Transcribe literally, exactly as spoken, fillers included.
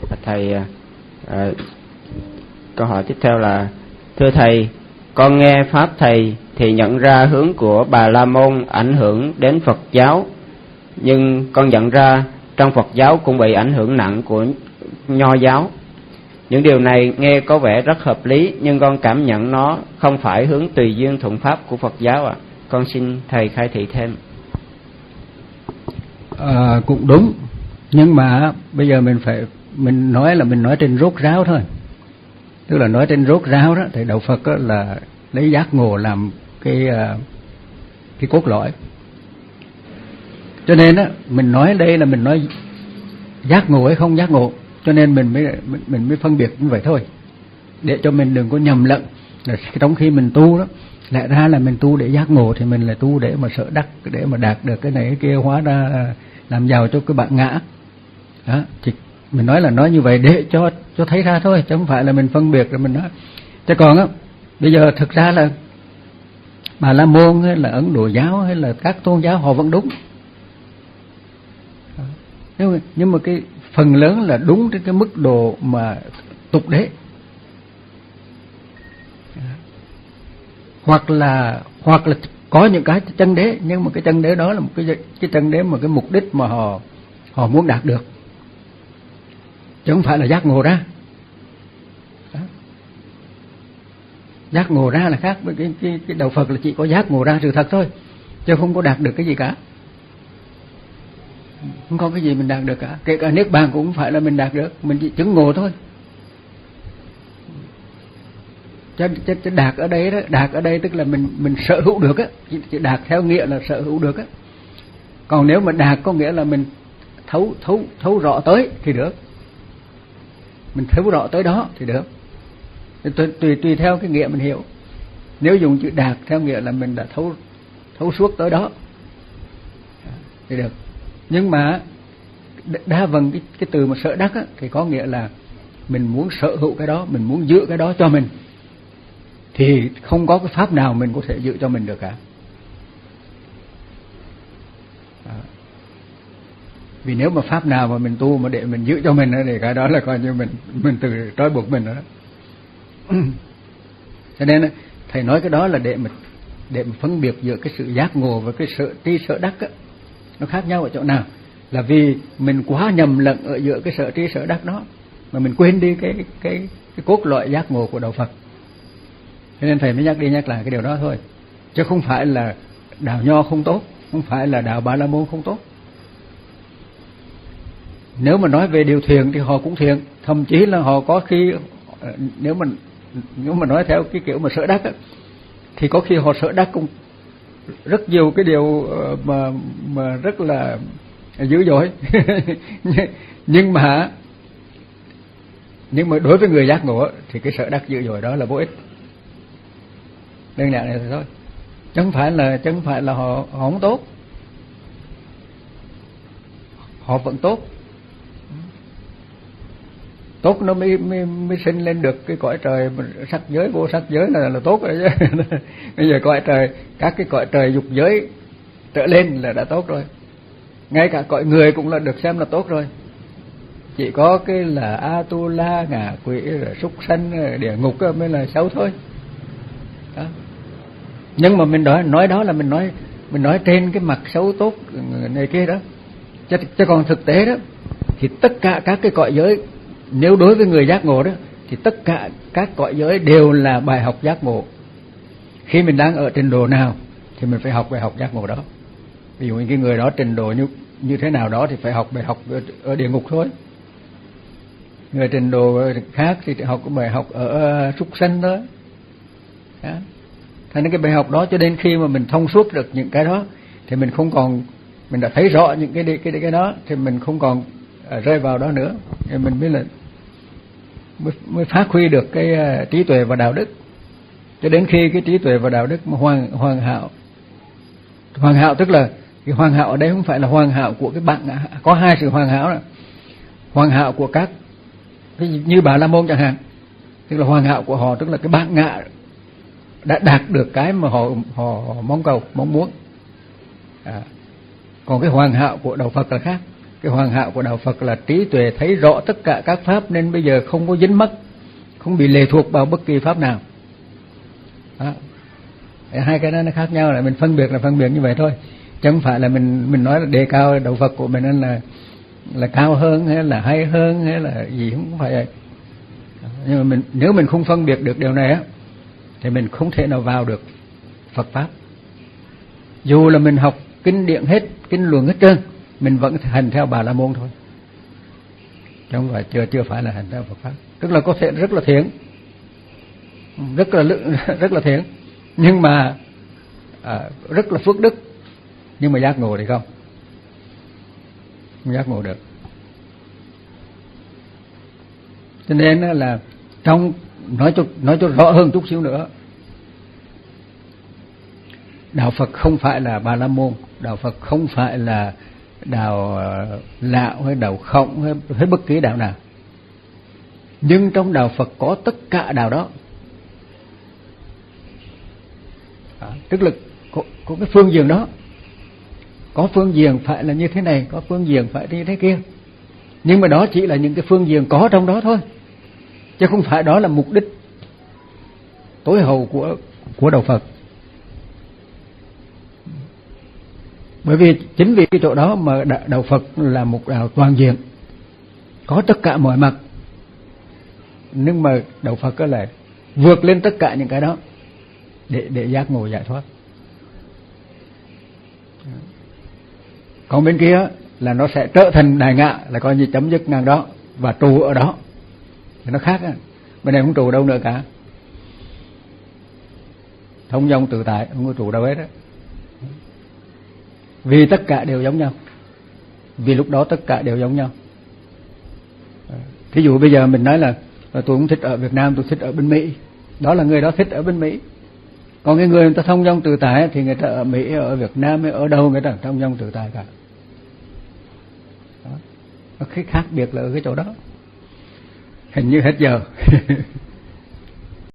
Thầy, à, câu hỏi tiếp theo là: thưa thầy, con nghe pháp thầy thì nhận ra hướng của Bà La Môn ảnh hưởng đến Phật giáo, nhưng con nhận ra trong Phật giáo cũng bị ảnh hưởng nặng của Nho giáo. Những điều này nghe có vẻ rất hợp lý, nhưng con cảm nhận nó không phải hướng tùy duyên thuận pháp của Phật giáo ạ. À. Con xin thầy khai thị thêm. À, cũng đúng, nhưng mà bây giờ mình phải mình nói là mình nói trên rốt ráo thôi. Tức là nói trên rốt ráo đó thì đạo Phật đó là lấy giác ngộ làm cái cái cốt lõi. Cho nên á mình nói đây là mình nói giác ngộ hay không giác ngộ, cho nên mình mới mình, mình mới phân biệt như vậy thôi, để cho mình đừng có nhầm lẫn. Trong khi mình tu đó, lẽ ra là mình tu để giác ngộ thì mình là tu để mà sợ đắc, để mà đạt được cái này cái kia, hóa ra làm giàu cho cái bạn ngã đó. Thì mình nói là nói như vậy để cho cho thấy ra thôi, chứ không phải là mình phân biệt rồi mình nói. Chứ còn á bây giờ thực ra là Bà La Môn hay là Ấn Độ giáo hay là các tôn giáo họ vẫn đúng, nhưng mà, nhưng mà cái phần lớn là đúng trên cái mức độ mà tục đế, hoặc là hoặc là có những cái chân đế, nhưng mà cái chân đế đó là một cái cái chân đế mà cái mục đích mà họ họ muốn đạt được, chứ không phải là giác ngộ ra. Đó. Giác ngộ ra là khác với cái, cái cái đạo Phật là chỉ có giác ngộ ra sự thật thôi, chứ không có đạt được cái gì cả. Không có cái gì mình đạt được cả, kể cả niết bàn cũng không phải là mình đạt được, mình chỉ chứng ngộ thôi. Chứ, chứ, chứ đạt ở đây đó, đạt ở đây tức là mình mình sở hữu được á, chỉ, chỉ đạt theo nghĩa là sở hữu được á. Còn nếu mà đạt có nghĩa là mình thấu thấu thấu rõ tới thì được, mình thấu rõ tới đó thì được. Tùy tùy tùy theo cái nghĩa mình hiểu. Nếu dùng chữ đạt theo nghĩa là mình đã thấu thấu suốt tới đó thì được. Nhưng mà đa phần cái, cái từ mà sở đắc á, thì có nghĩa là mình muốn sở hữu cái đó, mình muốn giữ cái đó cho mình, thì không có cái pháp nào mình có thể giữ cho mình được cả. Đó. Vì nếu mà pháp nào mà mình tu mà để mình giữ cho mình đó, thì cái đó là coi như mình mình tự trói buộc mình đó. Cho nên thầy nói cái đó là để mà để mà phân biệt giữa cái sự giác ngộ và cái sự tri sở đắc á, nó khác nhau ở chỗ nào? Là vì mình quá nhầm lẫn ở giữa cái sở tri sở đắc đó, mà mình quên đi cái cái cái cốt lõi giác ngộ của đạo Phật. Cho nên thầy mới nhắc đi nhắc lại cái điều đó thôi, chứ không phải là đạo Nho không tốt, không phải là đạo Bà La Môn không tốt. Nếu mà nói về điều thiện thì họ cũng thiện, thậm chí là họ có khi nếu mà nếu mà nói theo cái kiểu mà sở đắc á, thì có khi họ sở đắc cũng rất nhiều cái điều mà mà rất là dữ dội. nhưng mà nhưng mà đối với người giác ngộ thì cái sở đắc dữ dội đó là vô ích. Đơn giản này thôi, chứ không phải là chứ không phải là họ, họ không tốt, họ vẫn tốt. Tốt nó mới, mới mới sinh lên được cái cõi trời sắc giới, vô sắc giới là là tốt rồi chứ. Bây giờ cõi trời, các cái cõi trời dục giới trở lên là đã tốt rồi. Ngay cả cõi người cũng là được xem là tốt rồi. Chỉ có cái là Atula, ngạ quỷ, súc sanh, địa ngục mới là xấu thôi. Đó. Nhưng mà mình nói nói đó là mình nói mình nói trên cái mặt xấu tốt này kia đó. Chứ, chứ còn thực tế đó thì tất cả các cái cõi giới, nếu đối với người giác ngộ đó thì tất cả các cõi giới đều là bài học giác ngộ. Khi mình đang ở trình độ nào thì mình phải học bài học giác ngộ đó. Ví dụ như cái người đó trình độ như như thế nào đó thì phải học bài học ở, ở địa ngục thôi. Người trình độ khác thì học bài học ở súc sanh thôi. Đó. Thành nên cái bài học đó cho đến khi mà mình thông suốt được những cái đó thì mình không còn, mình đã thấy rõ những cái cái cái, cái đó thì mình không còn rơi vào đó nữa, thì mình mới là mới, mới phát huy được cái uh, trí tuệ và đạo đức. Cho đến khi cái trí tuệ và đạo đức mà hoàn hoàn hảo, hoàn hảo tức là cái hoàn hảo ở đây không phải là hoàn hảo của cái bạn, có hai sự hoàn hảo đó. Hoàn hảo của các cái như Bà La Môn chẳng hạn, tức là hoàn hảo của họ tức là cái bạn ngạ đã đạt được cái mà họ họ, họ mong cầu mong muốn. À. Còn cái hoàn hảo của đạo Phật là khác. Cái hoàn hảo của đạo Phật là trí tuệ thấy rõ tất cả các pháp, nên bây giờ không có dính mắc, không bị lệ thuộc vào bất kỳ pháp nào. Đó. Hai cái đó nó khác nhau, là mình phân biệt là phân biệt như vậy thôi, chứ không phải là mình mình nói là đề cao đạo Phật của mình là là cao hơn hay là hay hơn hay là gì, không phải vậy. Nhưng mà mình nếu mình không phân biệt được điều này á thì mình không thể nào vào được Phật pháp. Dù là mình học kinh điển hết, kinh luận hết trơn, mình vẫn hành theo Bà La Môn thôi, chứ không phải chưa chưa phải là hành theo Phật pháp. Tức là có thể rất là thiện, rất là rất là thiện, nhưng mà à, rất là phước đức, nhưng mà giác ngộ thì không, không giác ngộ được. Cho nên là trong nói cho nói cho rõ hơn chút xíu nữa, đạo Phật không phải là Bà La Môn, đạo Phật không phải là đạo Lão hay đạo Khổng hay, hay bất kỳ đạo nào, nhưng trong đạo Phật có tất cả đạo đó. À, tức là có, có cái phương diện đó, có phương diện phải là như thế này, có phương diện phải như thế kia, nhưng mà đó chỉ là những cái phương diện có trong đó thôi, chứ không phải đó là mục đích tối hậu của của đạo Phật. Bởi vì chính vì cái chỗ đó mà đạo Phật là một đạo toàn diện, có tất cả mọi mặt, nhưng mà đạo Phật có là vượt lên tất cả những cái đó để để giác ngộ giải thoát. Còn bên kia là nó sẽ trở thành đại ngã, là coi như chấm dứt ngang đó và trụ ở đó, thì nó khác. Bên này không trụ đâu nữa cả, thông dong tự tại, không có trụ đâu hết đó. Vì tất cả đều giống nhau, vì lúc đó tất cả đều giống nhau. Thí dụ bây giờ mình nói là, là tôi không thích ở Việt Nam, tôi thích ở bên Mỹ, đó là người đó thích ở bên Mỹ. Còn cái người người ta thông dong tự tại thì người ta ở Mỹ, ở Việt Nam, ở đâu người ta thông dong tự tại cả. Đó. Cái khác biệt là ở cái chỗ đó. Hình như hết giờ.